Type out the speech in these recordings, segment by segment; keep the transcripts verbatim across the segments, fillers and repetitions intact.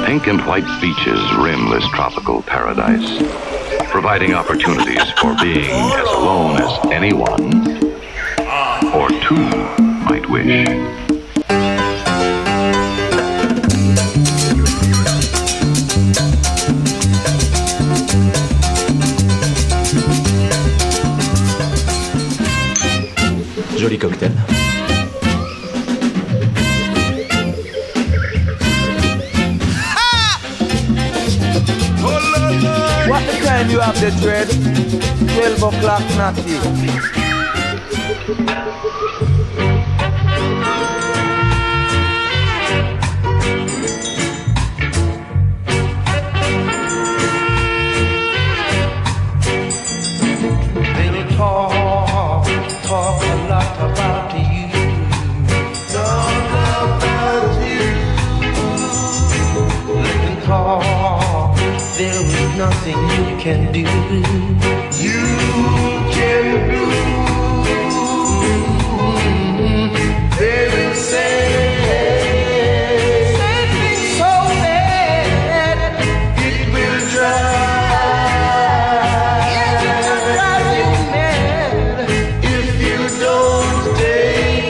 Pink and white beaches rim this tropical paradise, providing opportunities for being as alone as anyone or two might wish. Joli cocktail. What the time you have the dread? twelve o'clock natty. They'll talk, talk a lot about you. Talk about you. They can talk. There is nothing you can do. You can do. They will say, say things so bad it will drive, it will drive you mad if you don't take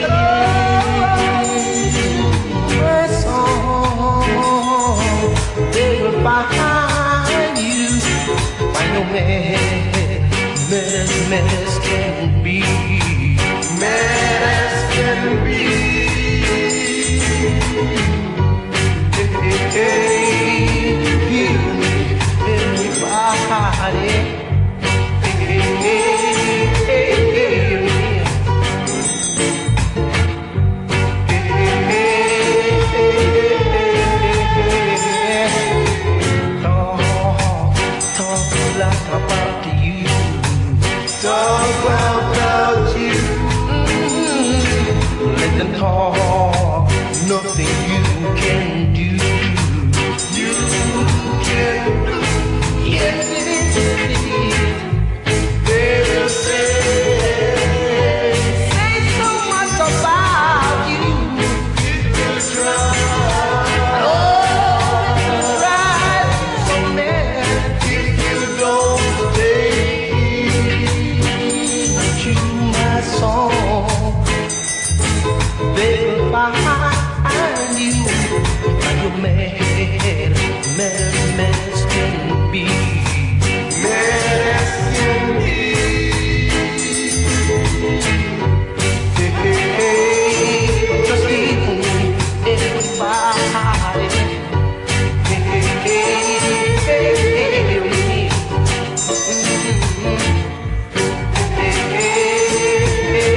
my song. They will find you. Find no man, mad as mad as can be, mad as can be. Hey, hey, hey, hear me, everybody. Hey, hey, hey, hey, hear me. Hey, hey, hey, hey, hey. Talk, talk a lot about you. Talk about you. Mm-hmm. Let them talk. Nothing you can do. You can do. Yes, it is. They will say, say so much about you. It will drive. Oh, it will drive you so mad if you don't take to my song. They will find you. Find you mad, mad, mad as can be, mad as can be. Hey, hey, hey, just leave me, everybody. Hey, hey, hey, hey, hey, me. Mm-hmm. Hey, hey, hey,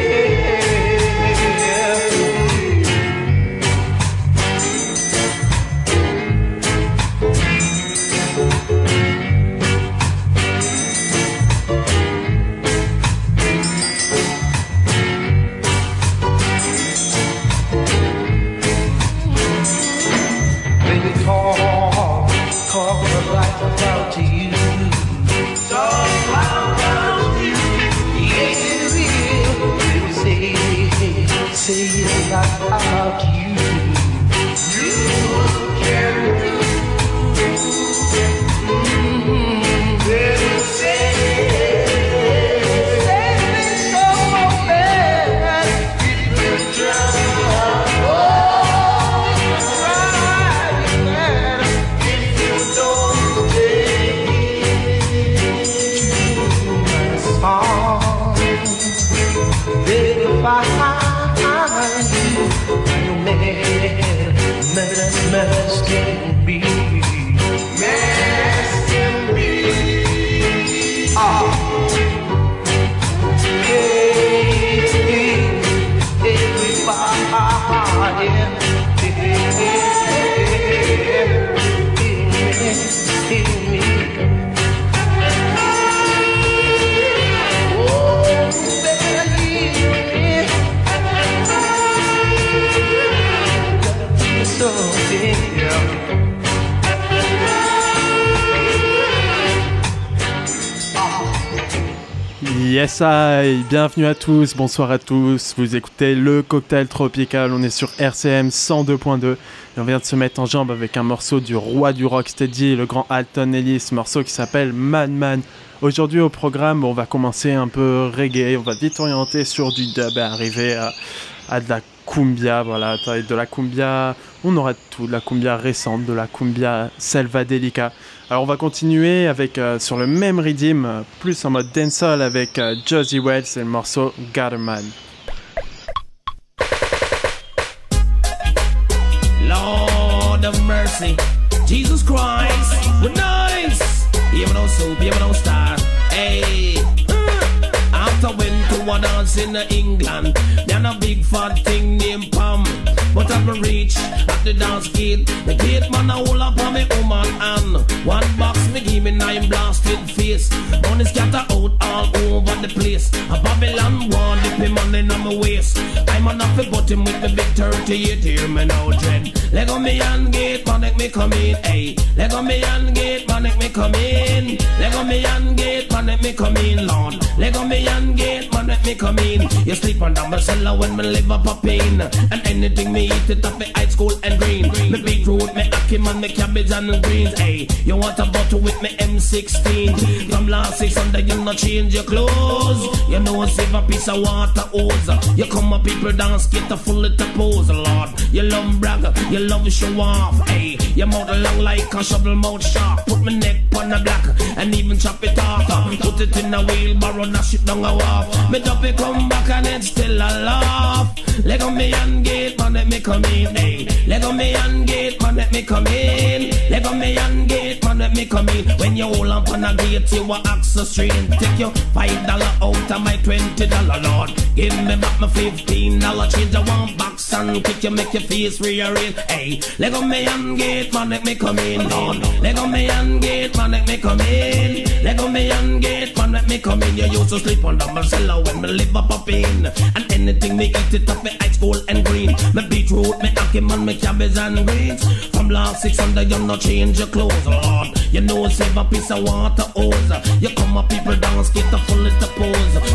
Baby, talk, talk a lot about you. Talk about you. Yes, it will. Baby, say, say a lot about you. You can do. Mm-hmm. Baby, say, say things so bad it will drive. Oh, it will drive you mad if you don't take my song. They will find you. You mad, mad as mad as can be, mad as can be. Ah. Hey, hey, everybody. Hey, hey, hey, hey, hey, me. Oh, baby, something, yeah. Yes, I, bienvenue à tous, bonsoir à tous, vous écoutez le Cocktail Tropical, on est sur R C M cent deux point deux et on vient de se mettre en jambe avec un morceau du roi du rocksteady, le grand Alton Ellis, morceau qui s'appelle Madman. Aujourd'hui au programme, on va commencer un peu reggae, on va vite orienter sur du dub et arriver à, à de la cumbia, voilà, de la cumbia, on aura tout, de la cumbia récente, de la cumbia selvadelica. Alors on va continuer avec, euh, sur le même rhythm, euh, plus en mode dancehall avec euh, Josie Wells et le morceau Gatherman. Lord of mercy, Jesus Christ, we're nice. You ever know soup, you ever know star, hey. After went to a dance in England, then a big fat thing named Pam. But at me reach at the dance gate, the gate man a hold up on me woman and one box me give me nine blasted face. Money scatter out all over the place. A Babylon one dip him money in my waist. I'm on off a button with me big thirty-eight, hear me now dread. Leg on me and gate, man make me come in, hey. Leg on me and gate, man make me come in. Leg on me and gate, man make me come in, Lord. Leg on me and gate, man make me come in. You sleep under my cellar when me live up a pain. And anything me eat it up me high school and green. Me beetroot, me ackee man, me cabbage and greens, hey. You want a bottle with me M sixteen. From last six Sunday you not change your clothes. You know save a piece of water hose. You come up people dance, get a full little pose, Lord. You love brag, you love show off, hey. Your mouth long like a shovel mouth sharp. Put my neck on the black and even chop it off. Put it in a wheelbarrow, dash it down a wharf. Me drop it come back and it's still a laugh. Leg on me and gate, man let me come in, hey. Leg on me and gate, man let me come in. Leg on me and gate, man let me come in. When you hold up on a gate, you will ask a strain. Take your five dollar out of my twenty dollar, Lord. Give me back my fifteen dollar change. I want box and kick you, make your face rearrange, hey. Leg on me and gate, man let me come in, Lord. Leg on me and gate, man let me come in. Leg on me and gate, man let me come in. You used to sleep under my cellar when me live up a pain. And anything me eat it up me high school and green. Me beetroot, me ackee man, me cabbage and greens. From last six Sunday you not change your clothes, Lord. You know save a piece of water hose. You come up people dance, get a full little pose.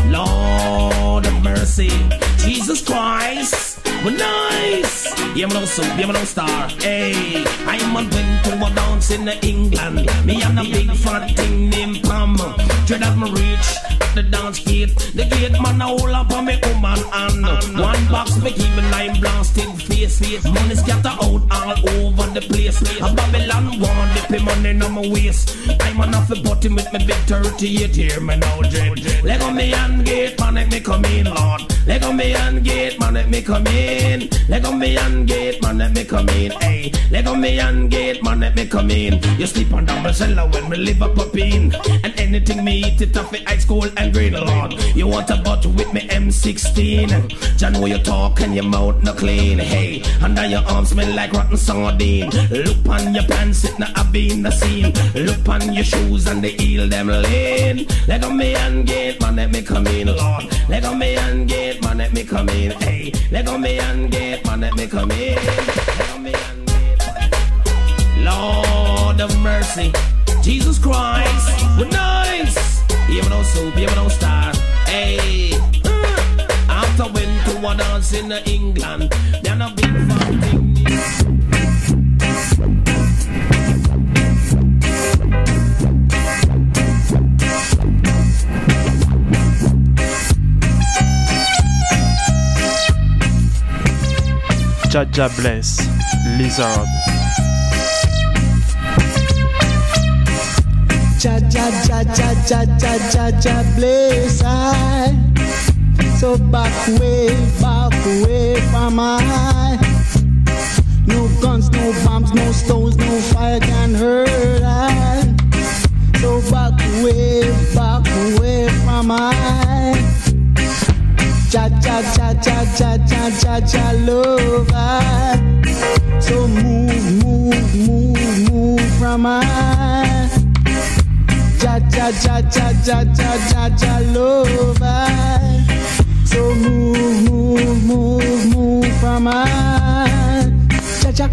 Lord of mercy, Jesus Christ, we're nice. You know soup, you know star, hey. I'm a went to a dance in England. Me and a big fat thing named Pam. Dread as me reach at the dance gate. The gate man a hold up on me woman and one box me keep me nine blasted face. Money scatter out all over the place. A Babylon one dip him money in my waist. I'm on off a button with me big thirty-eight, hear me now dread. Leg on me and gate, man let me come in, Lord. Leg on me and gate, man let me come in. Leg on me and gate, man let me come in, hey. Leg on me and gate, man let me come in. You sleep on double cellar when we live up a pain. And anything me eat it off at high school and grade, Lord. You want a bottle with me M sixteen. Jah know you talk and your mouth no clean, hey. Under your arms smell like rotten sardine. Look on your pants, it not a be in the scene. Look on your shoes and the heel them lean. Leg on me and gate, man let me come in, Lord. Leg on me and gate, man let me come in, hey. Leg on me and gate, man let me come in. Leg on me and gate, Lord of mercy, Jesus Christ, we're nice. You ever know soup, you ever know star, hey. After went to a dance in England, then a big fat thing. Jaja bless, Lizard. Jaja, Jaja, Jaja, Jaja bless I. So back away, back away from I. No guns, no bombs, no stones, no fire can hurt I. So back away, back away from I. Ja, ja, ja, ja, ja, ja, ja, ja, love I. So move, move, move, move from I. Ja, ja, ja, ja, ja, ja, ja, ja, love I. So move, move, move, move from I. Ja, ja.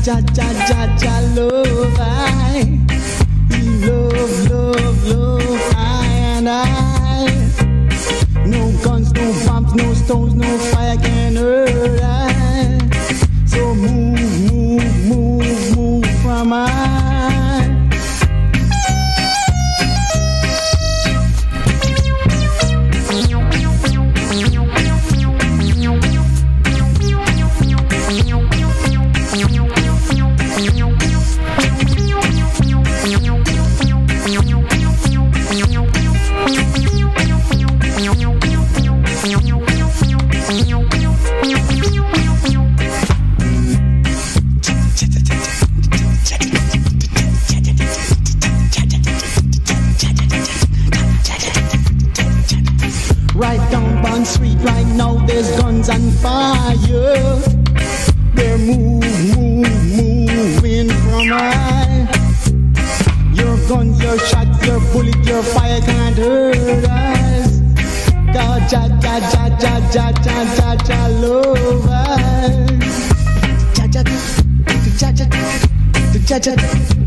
ja, ja, ja, ja, love I. Love, love, love I and I. No guns, no bombs, no stones, no fire can hurt I. So move, move, move, move from I. Right down Bond Street right now, there's guns and fire. They're move, move, moving from I. Your guns, your shots, your bullet, your fire can't hurt us. Ja, ja, ja, ja, ja, ja, ja, ja, ja, love us. Ja, ja, ja, ja, ja, ja, ja,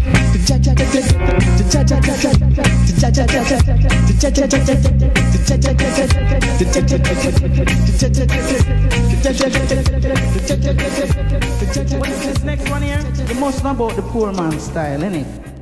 What is this next one here? You must know about the poor man style, innit?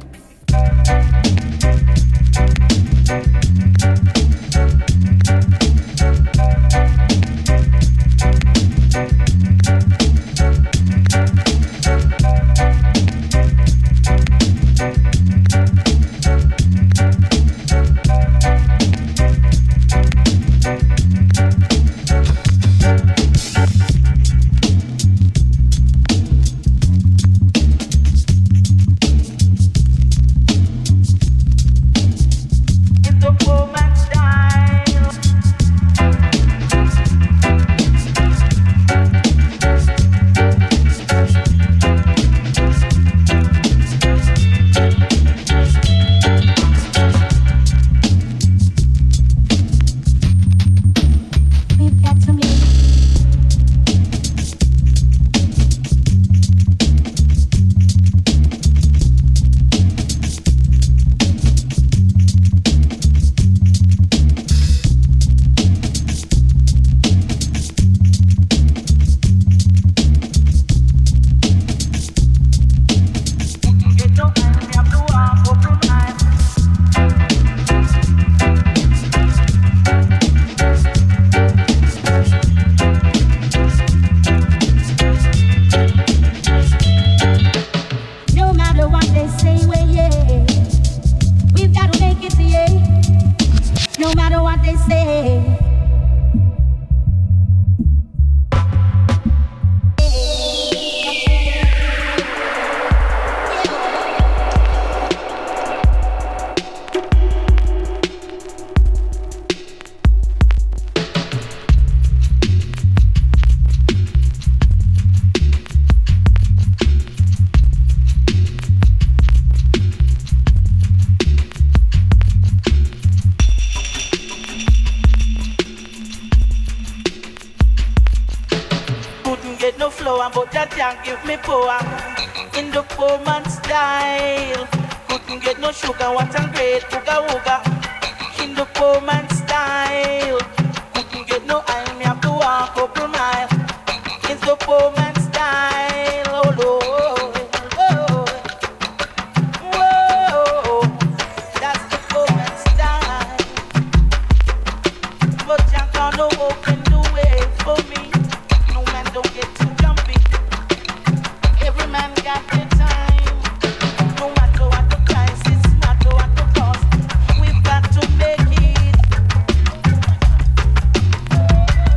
But that can't give me power in the poor man style. Couldn't get no sugar, what a great ooga ooga in the poor man style. Couldn't get no iron, me have to walk a couple mile. It's the poor man style. Oh Lord, oh, whoa, that's the poor man style. But Jack can't open the way for me. No man don't get too jumpy. Every man got the time. No matter what the price, it's matter what the cost. We've got to make it.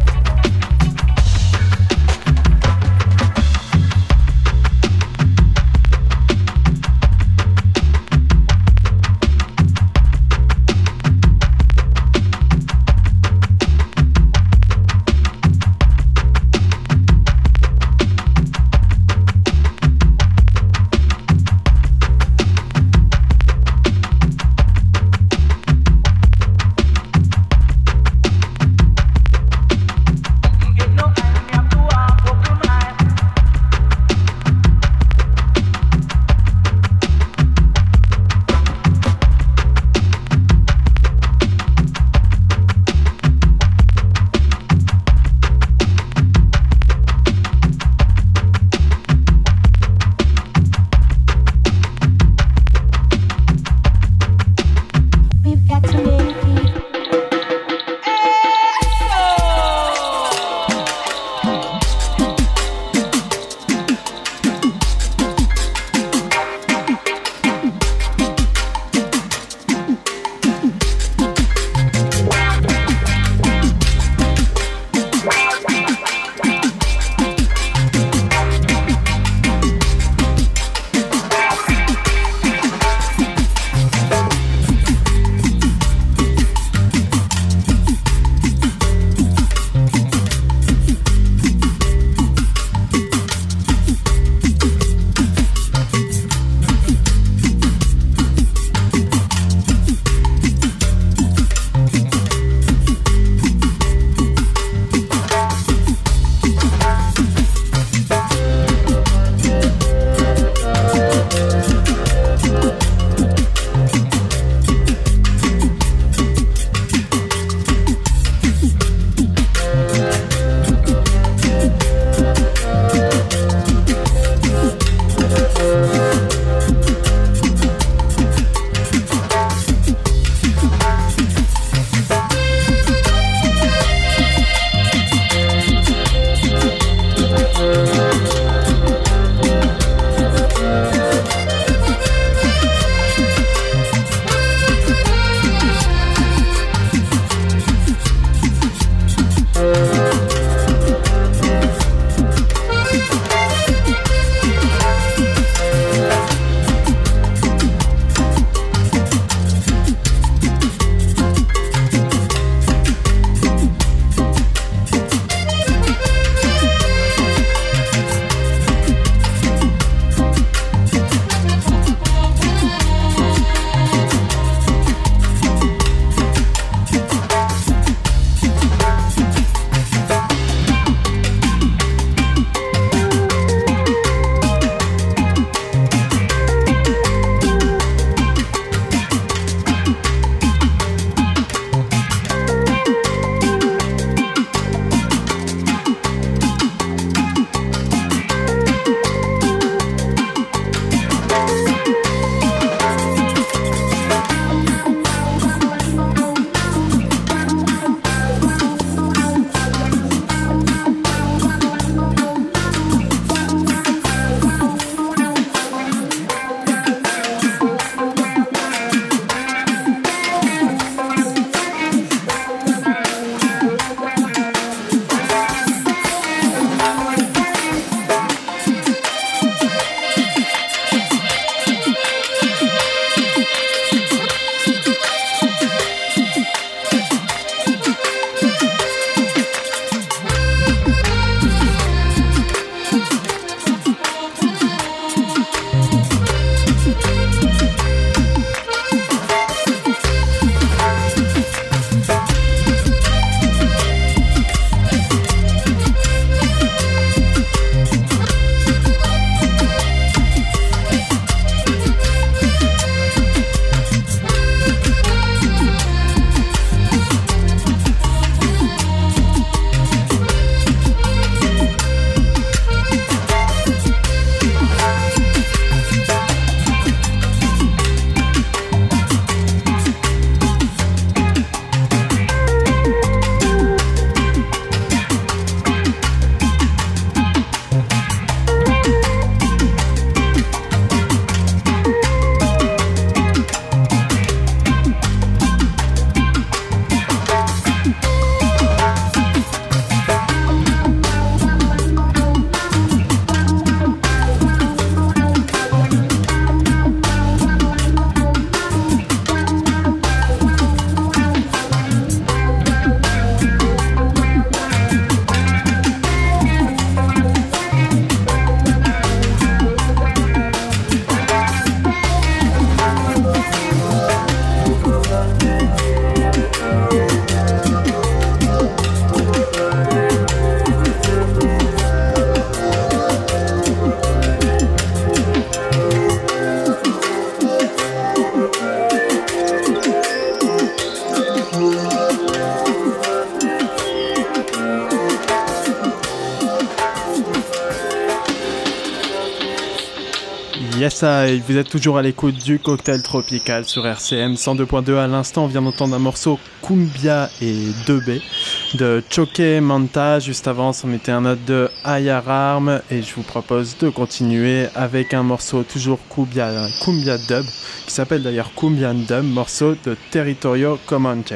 Yes, I, vous êtes toujours à l'écoute du Cocktail Tropical sur R C M cent deux point deux. À l'instant, on vient d'entendre un morceau Cumbia et deux B de Choque Manta. Juste avant, c'en était un autre de Ayararm. Et je vous propose de continuer avec un morceau toujours Cumbia, Cumbia Dub, qui s'appelle d'ailleurs Cumbian Dub, morceau de Territorio Comanche.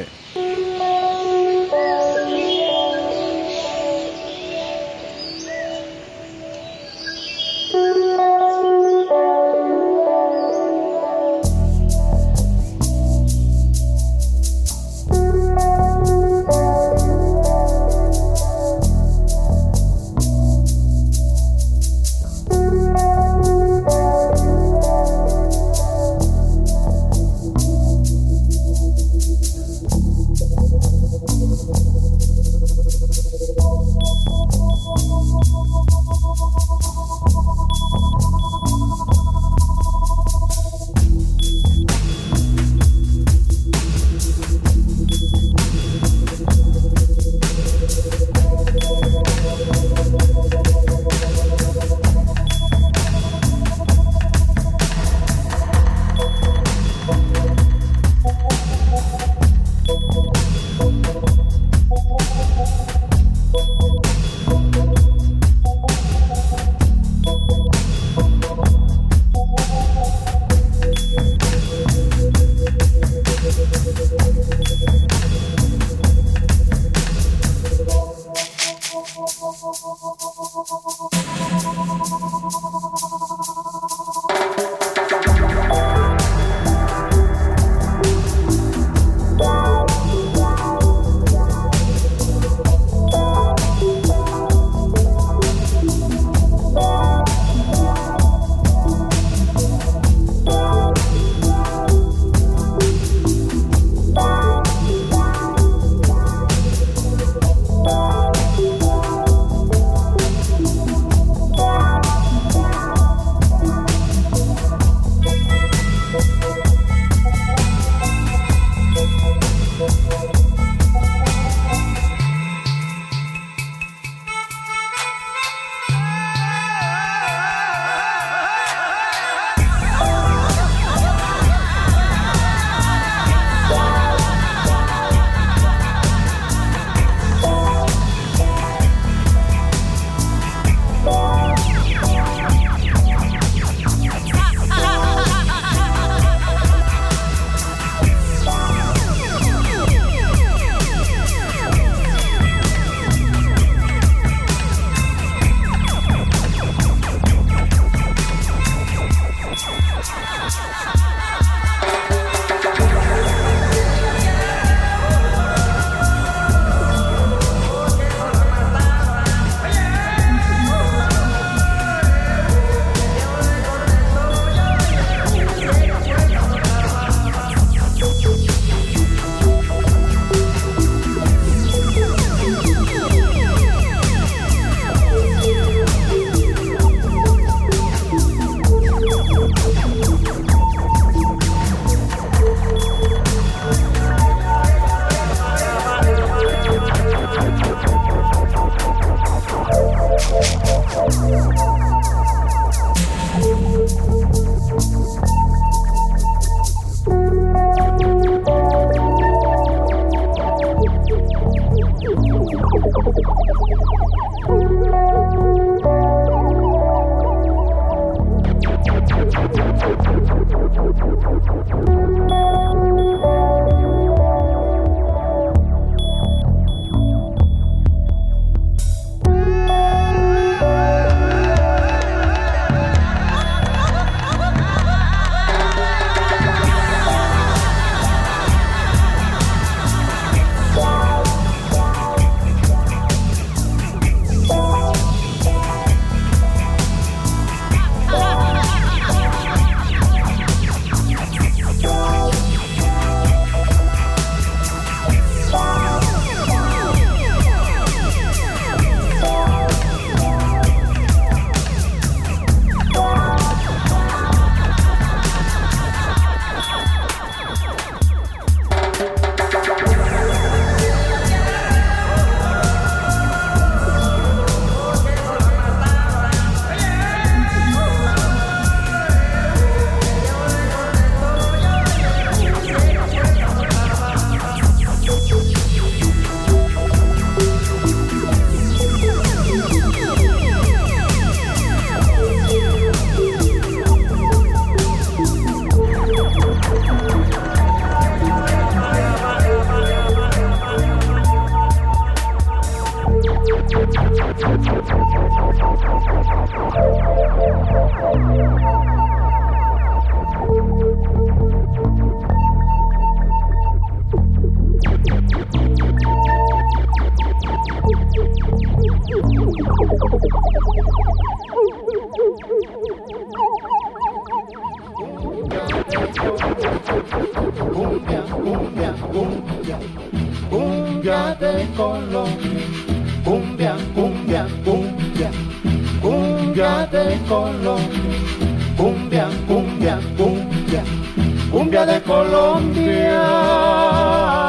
Cumbia de Colombia, cumbia, cumbia, cumbia, cumbia de Colombia, cumbia, cumbia, cumbia, cumbia de Colombia.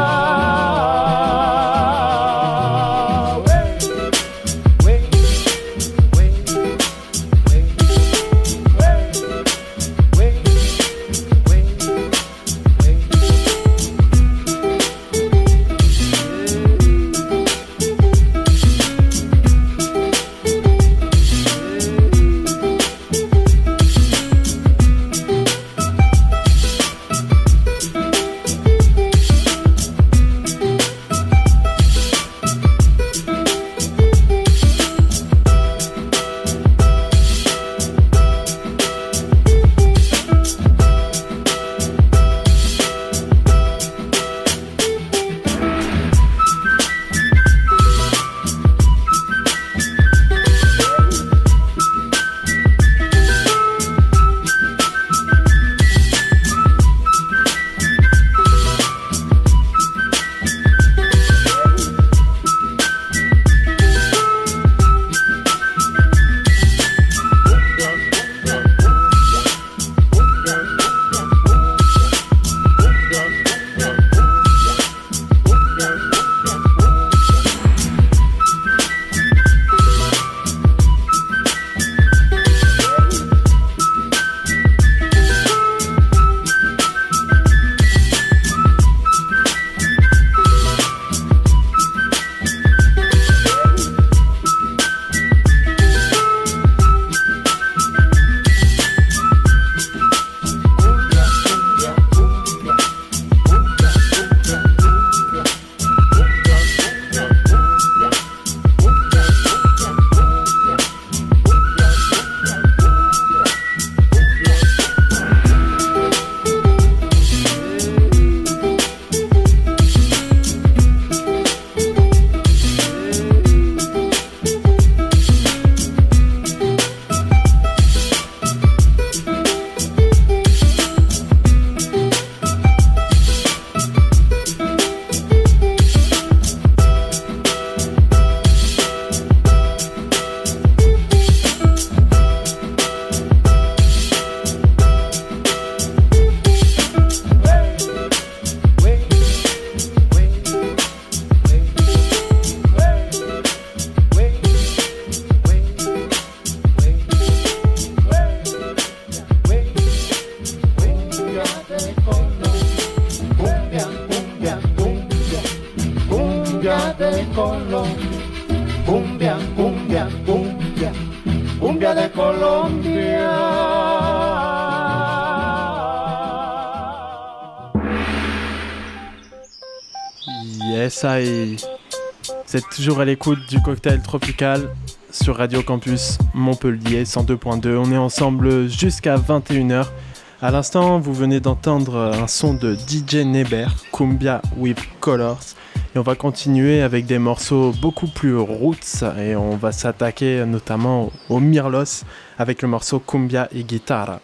Cumbia, cumbia, cumbia, cumbia de Colombia. Yes, I. Vous êtes toujours à l'écoute du cocktail tropical sur Radio Campus Montpellier cent deux point deux. On est ensemble jusqu'à vingt et une heures. À l'instant, vous venez d'entendre un son de D J Neber, Cumbia with Colors. Et on va continuer avec des morceaux beaucoup plus roots et on va s'attaquer notamment au Mirlos avec le morceau Cumbia y Guitarra.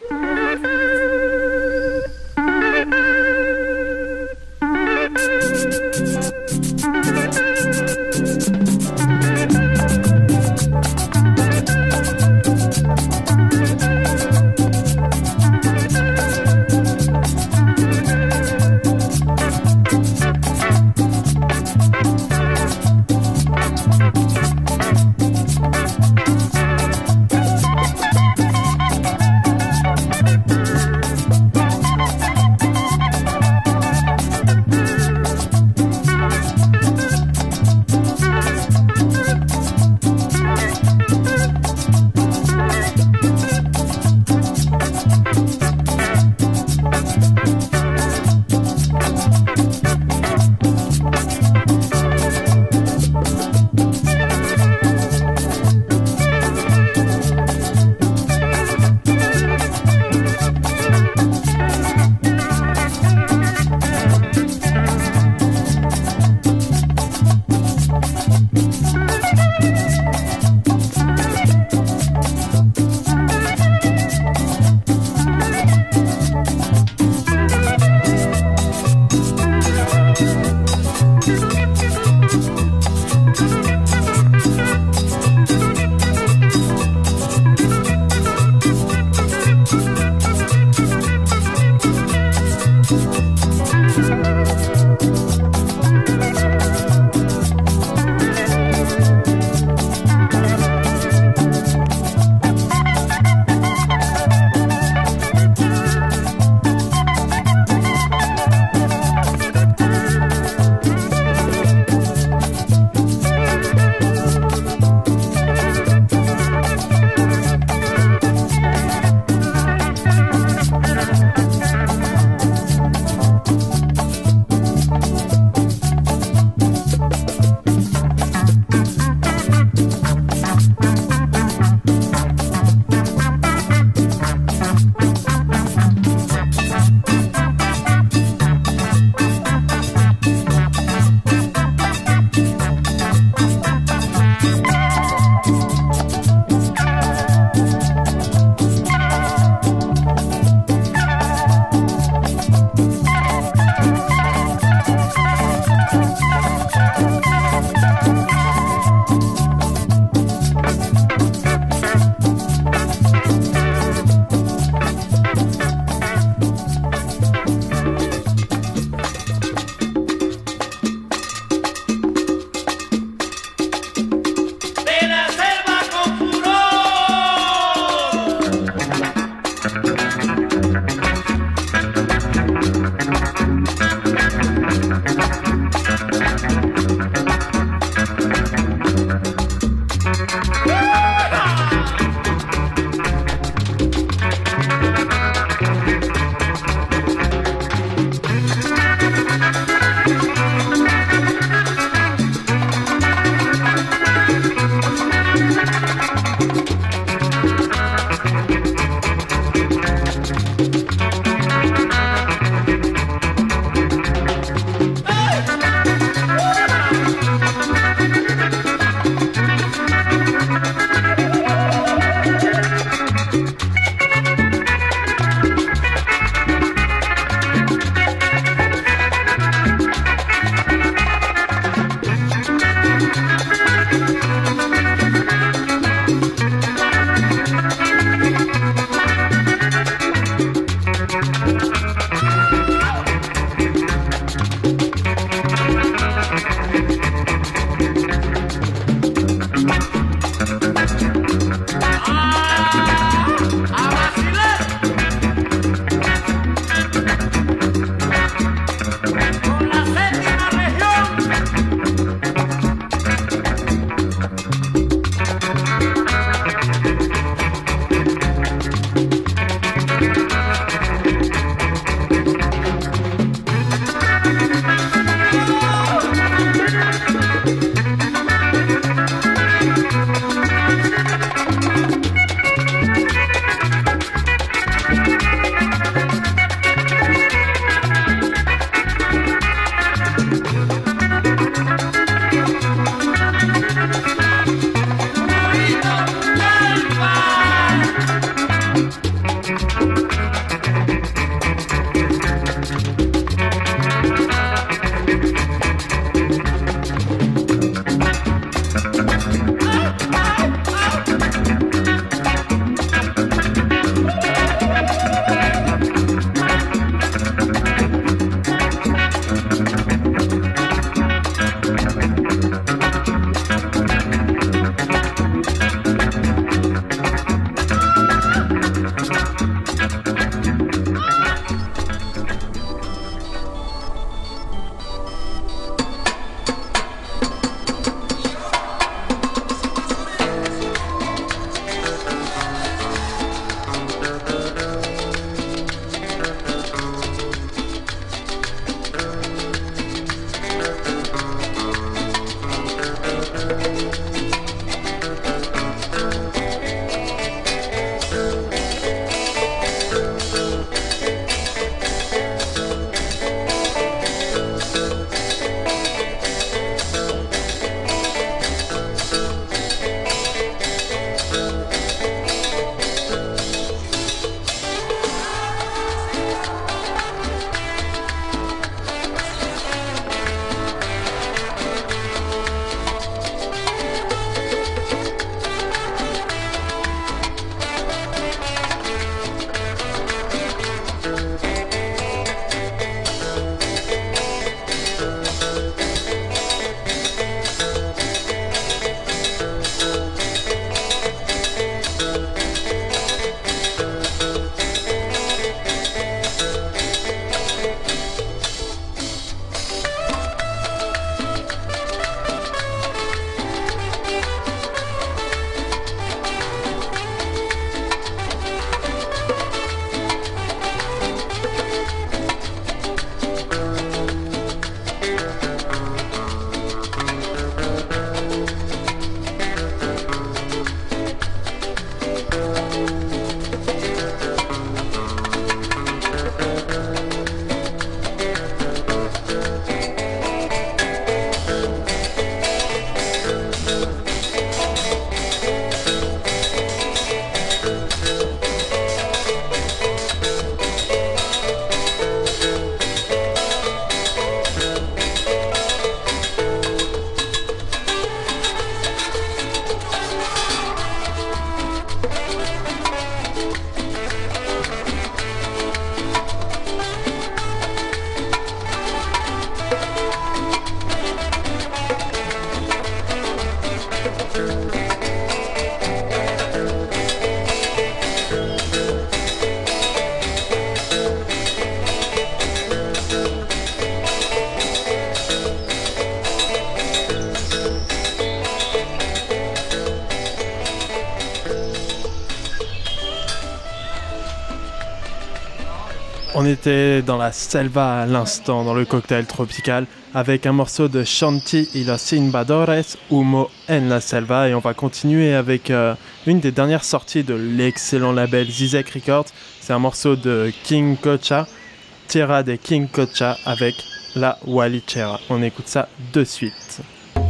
On était dans la selva à l'instant, dans le cocktail tropical, avec un morceau de Shanti y los Invadores, Humo en la Selva, et on va continuer avec euh, une des dernières sorties de l'excellent label Zizek Records. C'est un morceau de King Kocha, Tierra de King Kocha, avec la Walichera. On écoute ça de suite.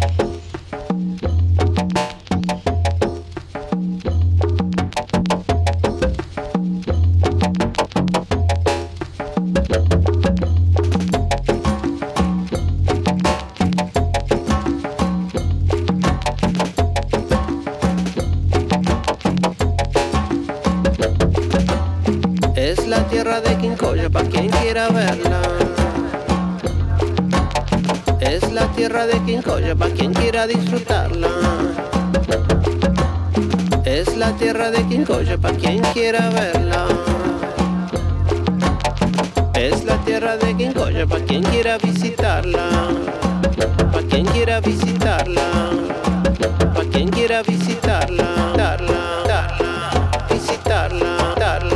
Tierra de Quincoya, pa' quien quiera verla. Es la tierra de Quincoya, pa' quien quiera disfrutarla. Es la tierra de Quincoya, pa' quien quiera verla. Es la tierra de Quincoya, pa' quien quiera visitarla. Pa' quien quiera visitarla. Pa' quien quiera visitarla. Darla, darla, visitarla, darla.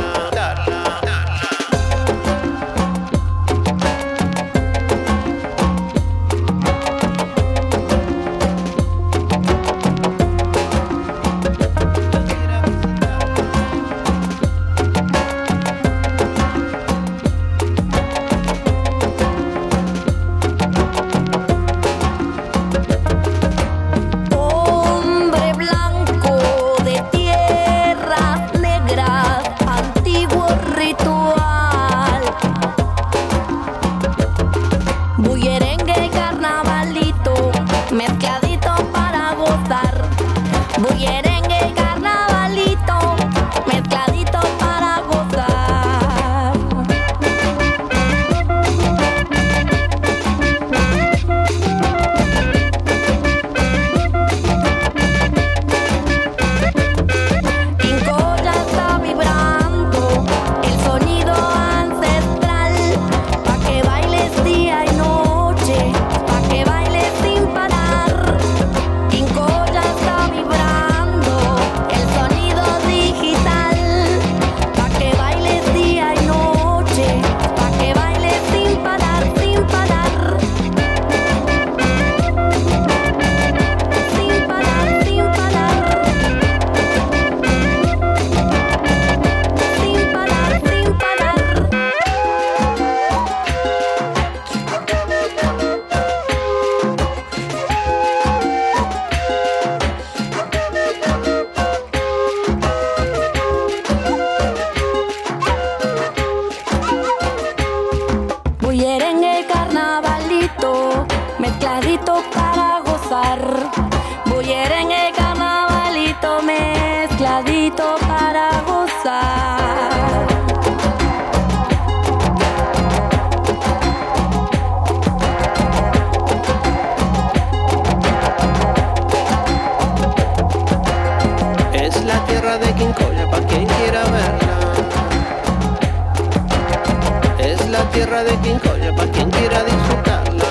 Tierra de Quincoya, pa' quien quiera disfrutarla.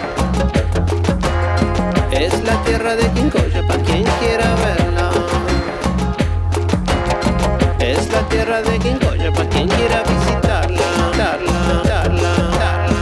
Es la tierra de Quincoya, pa' quien quiera verla. Es la tierra de Quincoya, pa' quien quiera visitarla. Darla, darla, darla.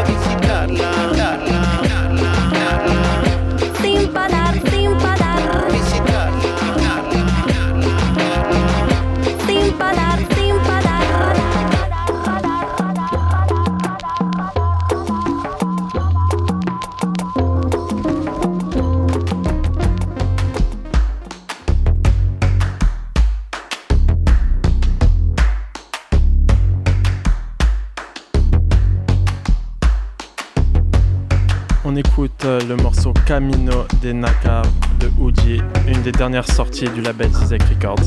Sin parar, sin parar. On écoute euh, le morceau Camino de Nakar de Uji, une des dernières sorties du label Zizek Records.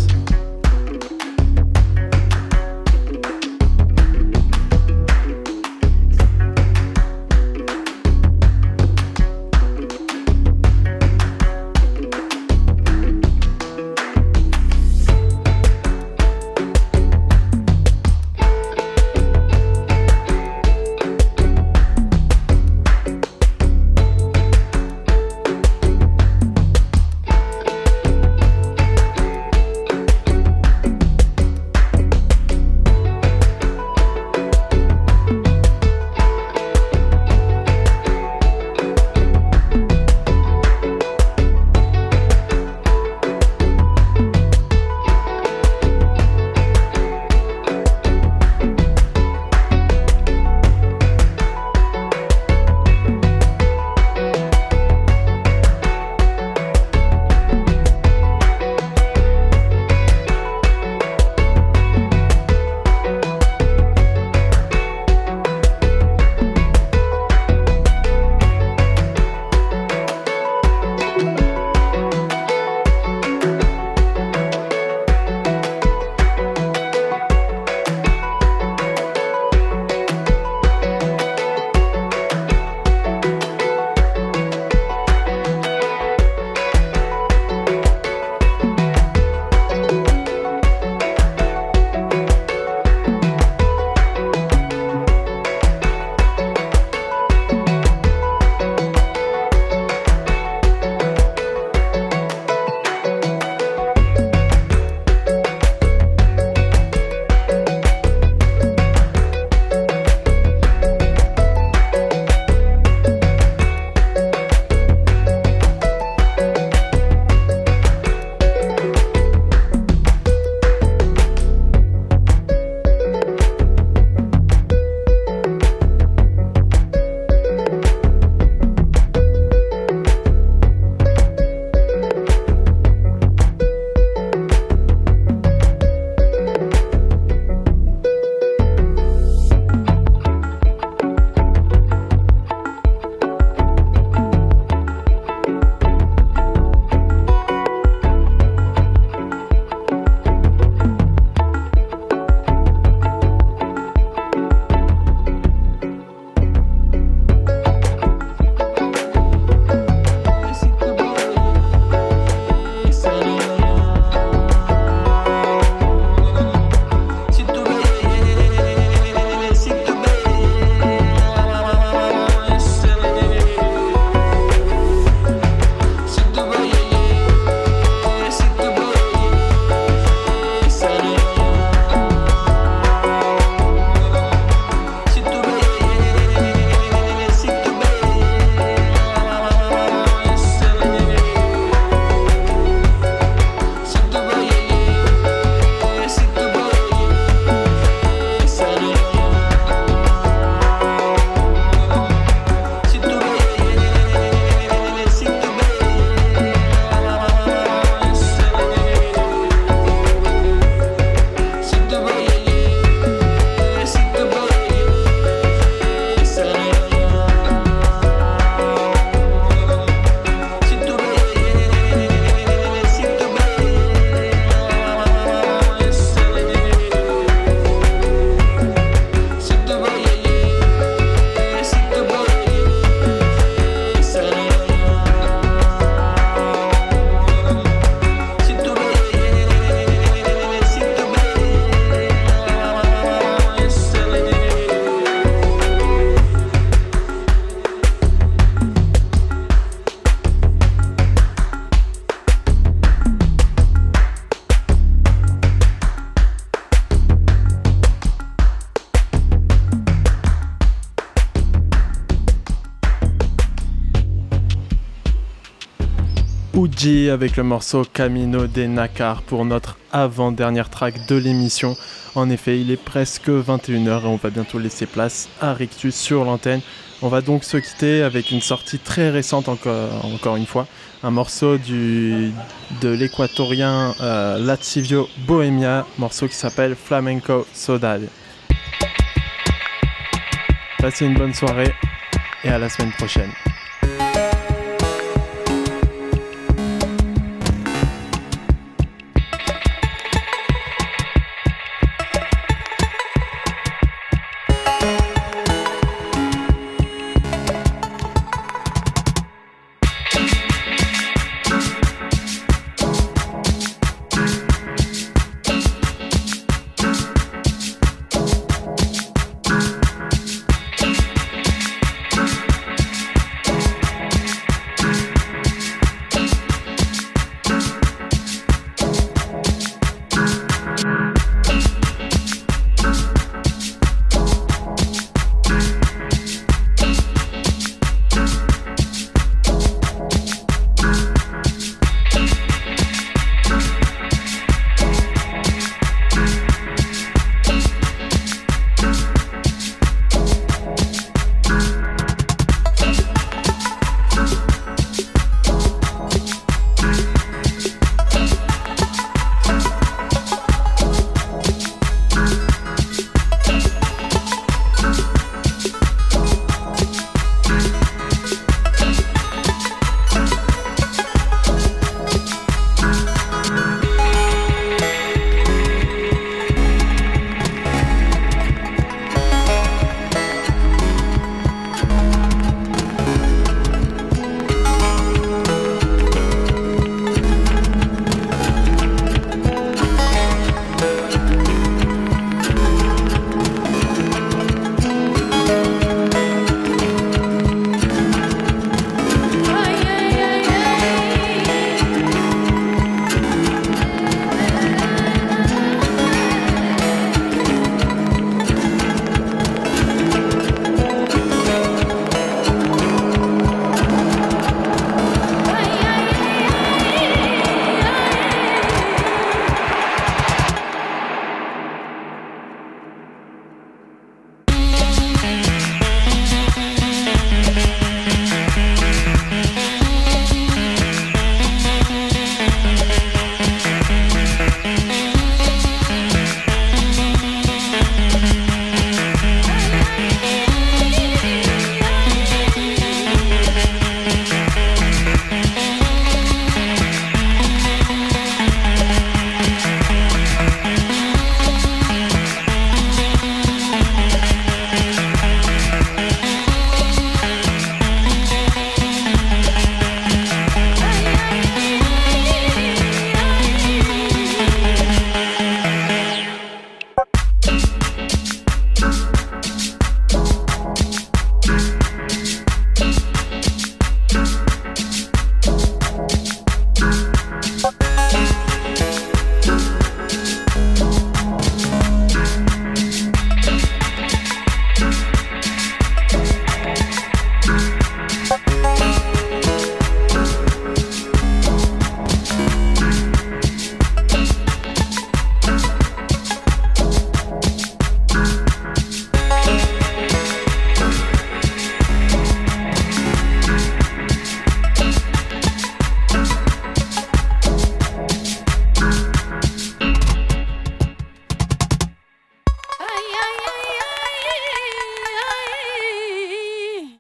Uji avec le morceau Camino de Nakar pour notre avant-dernière track de l'émission. En effet, il est presque vingt et une heures et on va bientôt laisser place à Rictus sur l'antenne. On va donc se quitter avec une sortie très récente encore, encore une fois. Un morceau du, de l'équatorien euh, Latsivio Bohemia, morceau qui s'appelle Flamenco Saudade. Passez une bonne soirée et à la semaine prochaine.